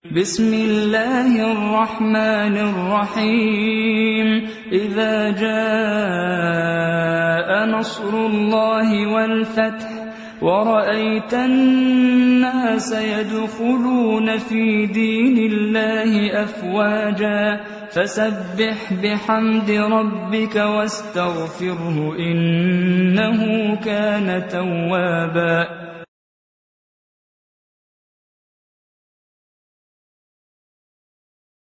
بسم الله الرحمن الرحيم إذا جاء نصر الله والفتح ورأيت الناس يدخلون في دين الله أفواجا فسبح بحمد ربك واستغفره إنه كان توابا